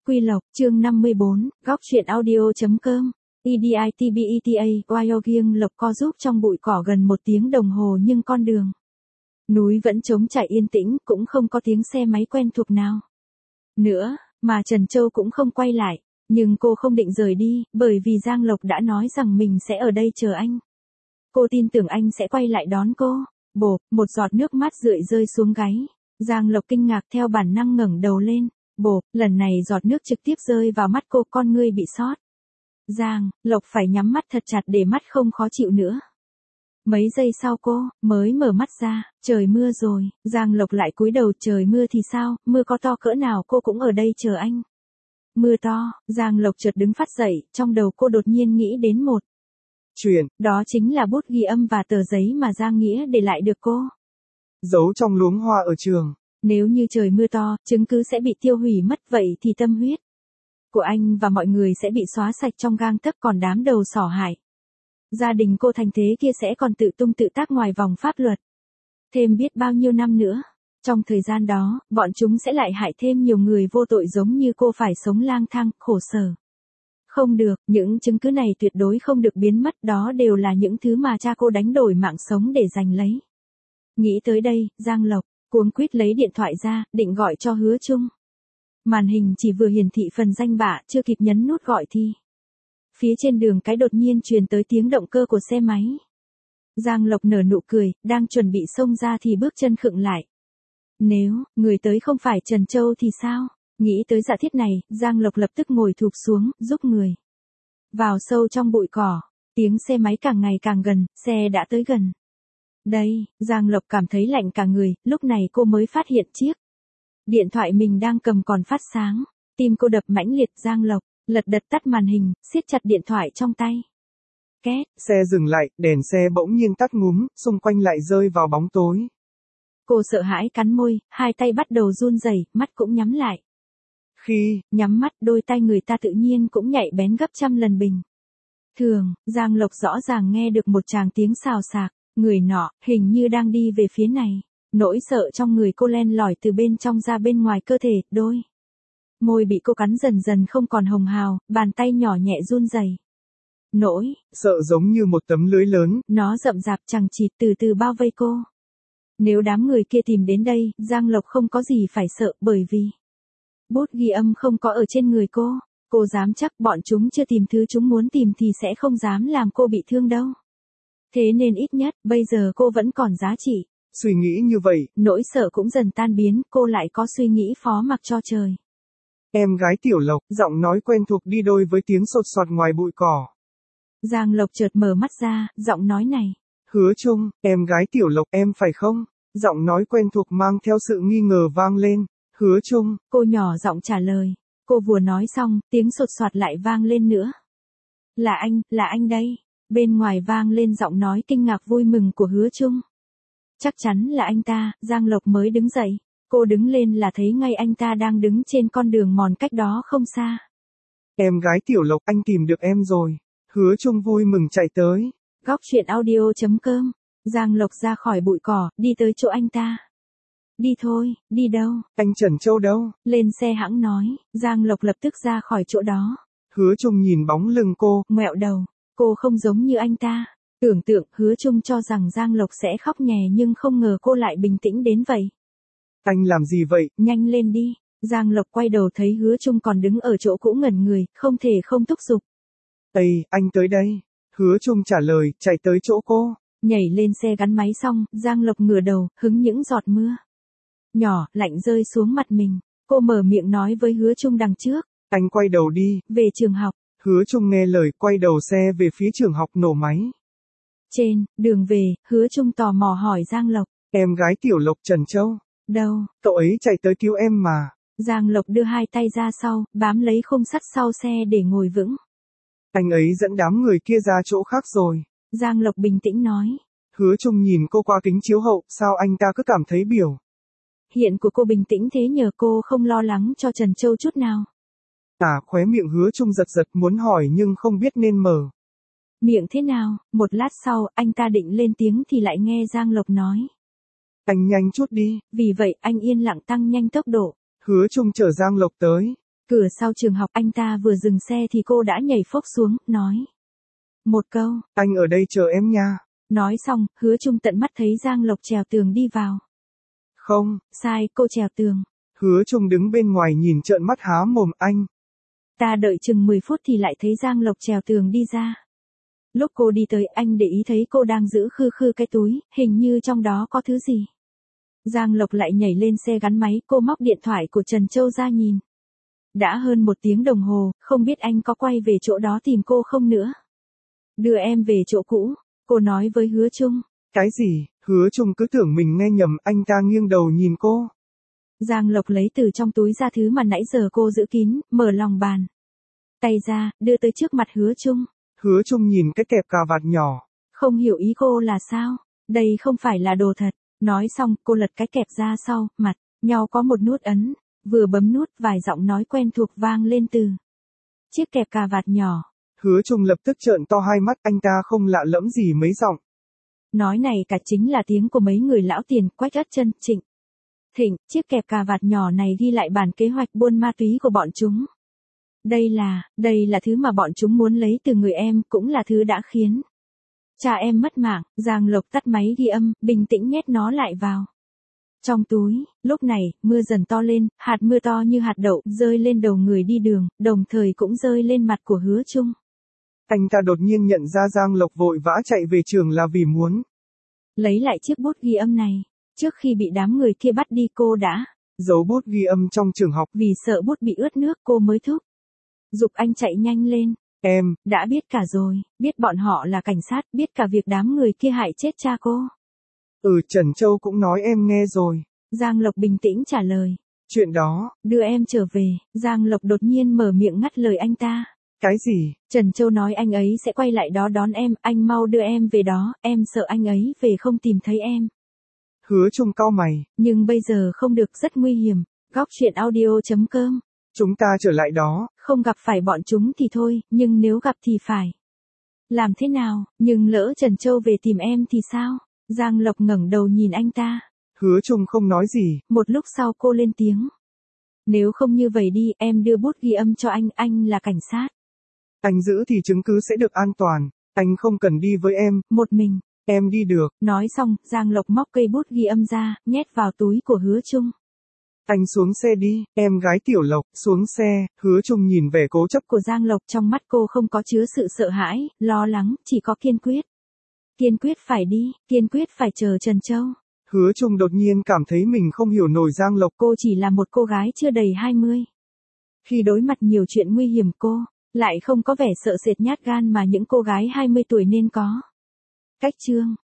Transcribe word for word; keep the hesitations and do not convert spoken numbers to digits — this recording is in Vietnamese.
Quy Lộc, chương năm mươi bốn, góc truyện audio.com. EDITBETA, Wyoming Lộc co giúp trong bụi cỏ gần một tiếng đồng hồ nhưng con đường núi vẫn trống trải yên tĩnh, cũng không có tiếng xe máy quen thuộc nào nữa, mà Trần Châu cũng không quay lại, nhưng cô không định rời đi, bởi vì Giang Lộc đã nói rằng mình sẽ ở đây chờ anh. Cô tin tưởng anh sẽ quay lại đón cô. Bộp, một giọt nước mắt rượi rơi xuống gáy. Giang Lộc kinh ngạc theo bản năng ngẩng đầu lên. Bộp, lần này giọt nước trực tiếp rơi vào mắt cô, con ngươi bị sót. Giang Lộc phải nhắm mắt thật chặt để mắt không khó chịu nữa. Mấy giây sau cô mới mở mắt ra, trời mưa rồi. Giang Lộc lại cúi đầu, trời mưa thì sao, mưa có to cỡ nào cô cũng ở đây chờ anh. Mưa to, Giang Lộc chợt đứng phát dậy, trong đầu cô đột nhiên nghĩ đến một chuyện, đó chính là bút ghi âm và tờ giấy mà Giang Nghĩa để lại được cô giấu trong luống hoa ở trường. Nếu như trời mưa to, chứng cứ sẽ bị tiêu hủy mất, vậy thì tâm huyết của anh và mọi người sẽ bị xóa sạch trong gang tấc, còn đám đầu sỏ hại gia đình cô thành thế kia sẽ còn tự tung tự tác ngoài vòng pháp luật. Thêm biết bao nhiêu năm nữa, trong thời gian đó, bọn chúng sẽ lại hại thêm nhiều người vô tội giống như cô phải sống lang thang, khổ sở. Không được, những chứng cứ này tuyệt đối không được biến mất, đó đều là những thứ mà cha cô đánh đổi mạng sống để giành lấy. Nghĩ tới đây, Giang Lộc cuống quýt lấy điện thoại ra, định gọi cho Hứa Trung. Màn hình chỉ vừa hiển thị phần danh bạ, chưa kịp nhấn nút gọi thì phía trên đường cái đột nhiên truyền tới tiếng động cơ của xe máy. Giang Lộc nở nụ cười, đang chuẩn bị xông ra thì bước chân khựng lại. Nếu người tới không phải Trần Châu thì sao? Nghĩ tới giả thiết này, Giang Lộc lập tức ngồi thụp xuống, giúp người vào sâu trong bụi cỏ. Tiếng xe máy càng ngày càng gần, xe đã tới gần. Đây, Giang Lộc cảm thấy lạnh cả người, lúc này cô mới phát hiện chiếc điện thoại mình đang cầm còn phát sáng. Tim cô đập mãnh liệt. Giang Lộc lật đật tắt màn hình, siết chặt điện thoại trong tay. Két. Xe dừng lại, đèn xe bỗng nhiên tắt ngúm, xung quanh lại rơi vào bóng tối. Cô sợ hãi cắn môi, hai tay bắt đầu run rẩy, mắt cũng nhắm lại. Khi nhắm mắt, đôi tay người ta tự nhiên cũng nhạy bén gấp trăm lần bình thường. Giang Lộc rõ ràng nghe được một tràng tiếng xào xạc, người nọ hình như đang đi về phía này. Nỗi sợ trong người cô len lỏi từ bên trong ra bên ngoài cơ thể, đôi môi bị cô cắn dần dần không còn hồng hào, bàn tay nhỏ nhẹ run rẩy. Nỗi sợ giống như một tấm lưới lớn, nó rậm rạp chằng chịt từ từ bao vây cô. Nếu đám người kia tìm đến đây, Giang Lộc không có gì phải sợ, bởi vì bút ghi âm không có ở trên người cô. Cô dám chắc bọn chúng chưa tìm thứ chúng muốn tìm thì sẽ không dám làm cô bị thương đâu. Thế nên ít nhất, bây giờ cô vẫn còn giá trị. Suy nghĩ như vậy, nỗi sợ cũng dần tan biến, cô lại có suy nghĩ phó mặc cho trời. Em gái Tiểu Lộc, giọng nói quen thuộc đi đôi với tiếng sột soạt ngoài bụi cỏ. Giang Lộc chợt mở mắt ra, giọng nói này. Hứa Trung, em gái Tiểu Lộc, em phải không? Giọng nói quen thuộc mang theo sự nghi ngờ vang lên. Hứa Trung. Cô nhỏ giọng trả lời. Cô vừa nói xong, tiếng sột soạt lại vang lên nữa. Là anh, là anh đây. Bên ngoài vang lên giọng nói kinh ngạc vui mừng của Hứa Trung. Chắc chắn là anh ta. Giang Lộc mới đứng dậy. Cô đứng lên là thấy ngay anh ta đang đứng trên con đường mòn cách đó không xa. Em gái Tiểu Lộc, anh tìm được em rồi. Hứa Trung vui mừng chạy tới. Góc truyện audio.com. Giang Lộc ra khỏi bụi cỏ, đi tới chỗ anh ta. Đi thôi, đi đâu? Anh Trần Châu đâu? Lên xe hãng nói. Giang Lộc lập tức ra khỏi chỗ đó. Hứa Trung nhìn bóng lưng cô, ngoẹo đầu. Cô không giống như anh ta. Tưởng tượng, Hứa Trung cho rằng Giang Lộc sẽ khóc nhè nhưng không ngờ cô lại bình tĩnh đến vậy. Anh làm gì vậy? Nhanh lên đi. Giang Lộc quay đầu thấy Hứa Trung còn đứng ở chỗ cũ ngẩn người, không thể không thúc giục. Ây, anh tới đây. Hứa Trung trả lời, chạy tới chỗ cô. Nhảy lên xe gắn máy xong, Giang Lộc ngửa đầu, hứng những giọt mưa nhỏ, lạnh rơi xuống mặt mình. Cô mở miệng nói với Hứa Trung đằng trước. Anh quay đầu đi. Về trường học. Hứa Trung nghe lời, quay đầu xe về phía trường học, nổ máy. Trên đường về, Hứa Trung tò mò hỏi Giang Lộc. Em gái Tiểu Lộc Trần Châu. Đâu? Cậu ấy chạy tới cứu em mà. Giang Lộc đưa hai tay ra sau, bám lấy khung sắt sau xe để ngồi vững. Anh ấy dẫn đám người kia ra chỗ khác rồi. Giang Lộc bình tĩnh nói. Hứa Trung nhìn cô qua kính chiếu hậu, sao anh ta cứ cảm thấy biểu hiện của cô bình tĩnh thế nhờ cô không lo lắng cho Trần Châu chút nào. À, khóe miệng Hứa Trung giật giật muốn hỏi nhưng không biết nên mở miệng thế nào. Một lát sau, anh ta định lên tiếng thì lại nghe Giang Lộc nói. Anh nhanh chút đi. Vì vậy, anh yên lặng tăng nhanh tốc độ. Hứa Trung chở Giang Lộc tới Cửa sau trường học anh ta vừa dừng xe thì cô đã nhảy phốc xuống, nói. Một câu. Anh ở đây chờ em nha. Nói xong, Hứa Trung tận mắt thấy Giang Lộc trèo tường đi vào. Không. Sai, cô trèo tường. Hứa Trung đứng bên ngoài nhìn trợn mắt há mồm anh. Ta đợi chừng mười phút thì lại thấy Giang Lộc trèo tường đi ra. Lúc cô đi tới anh để ý thấy cô đang giữ khư khư cái túi, hình như trong đó có thứ gì. Giang Lộc lại nhảy lên xe gắn máy, cô móc điện thoại của Trần Châu ra nhìn. Đã hơn một tiếng đồng hồ, không biết anh có quay về chỗ đó tìm cô không nữa. Đưa em về chỗ cũ, cô nói với Hứa Trung. Cái gì? Hứa Trung cứ tưởng mình nghe nhầm, anh ta nghiêng đầu nhìn cô. Giang Lộc lấy từ trong túi ra thứ mà nãy giờ cô giữ kín, mở lòng bàn. Tay ra, đưa tới trước mặt Hứa Trung. Hứa Trung nhìn cái kẹp cà vạt nhỏ. Không hiểu ý cô là sao? Đây không phải là đồ thật. Nói xong, cô lật cái kẹp ra sau, mặt, nhau có một nút ấn. Vừa bấm nút, vài giọng nói quen thuộc vang lên từ chiếc kẹp cà vạt nhỏ. Hứa Trung lập tức trợn to hai mắt, anh ta không lạ lẫm gì mấy giọng. Nói này cả chính là tiếng của mấy người lão tiền, Quách Ất Chân, Trịnh Thịnh. Chiếc kẹp cà vạt nhỏ này ghi lại bản kế hoạch buôn ma túy của bọn chúng. Đây là, đây là thứ mà bọn chúng muốn lấy từ người em, cũng là thứ đã khiến cha em mất mạng. Giang Lộc tắt máy ghi âm, bình tĩnh nhét nó lại vào trong túi. Lúc này, mưa dần to lên, hạt mưa to như hạt đậu, rơi lên đầu người đi đường, đồng thời cũng rơi lên mặt của Hứa Trung. Anh ta đột nhiên nhận ra Giang Lộc vội vã chạy về trường là vì muốn lấy lại chiếc bút ghi âm này. Trước khi bị đám người kia bắt đi cô đã giấu bút ghi âm trong trường học. Vì sợ bút bị ướt nước cô mới thúc giục anh chạy nhanh lên. Em đã biết cả rồi, biết bọn họ là cảnh sát, biết cả việc đám người kia hại chết cha cô. Ừ, Trần Châu cũng nói em nghe rồi. Giang Lộc bình tĩnh trả lời. Chuyện đó. Đưa em trở về. Giang Lộc đột nhiên mở miệng ngắt lời anh ta. Cái gì? Trần Châu nói anh ấy sẽ quay lại đó đón em, anh mau đưa em về đó, em sợ anh ấy về không tìm thấy em. Hứa Trung cau mày. Nhưng bây giờ không được, rất nguy hiểm. Góc truyện audio chấm com. Chúng ta trở lại đó. Không gặp phải bọn chúng thì thôi, nhưng nếu gặp thì phải làm thế nào? Nhưng lỡ Trần Châu về tìm em thì sao? Giang Lộc ngẩng đầu nhìn anh ta. Hứa Trung không nói gì. Một lúc sau cô lên tiếng. Nếu không như vậy đi, em đưa bút ghi âm cho anh, anh là cảnh sát. Anh giữ thì chứng cứ sẽ được an toàn. Anh không cần đi với em. Một mình. Em đi được. Nói xong, Giang Lộc móc cây bút ghi âm ra, nhét vào túi của Hứa Trung. Anh xuống xe đi, em gái Tiểu Lộc, xuống xe. Hứa Trung nhìn vẻ cố chấp của Giang Lộc, trong mắt cô không có chứa sự sợ hãi, lo lắng, chỉ có kiên quyết. Kiên quyết phải đi, kiên quyết phải chờ Trần Châu. Hứa Trung đột nhiên cảm thấy mình không hiểu nổi Giang Lộc. Cô chỉ là một cô gái chưa đầy hai mươi. Khi đối mặt nhiều chuyện nguy hiểm cô lại không có vẻ sợ sệt nhát gan mà những cô gái hai mươi tuổi nên có. Cách chương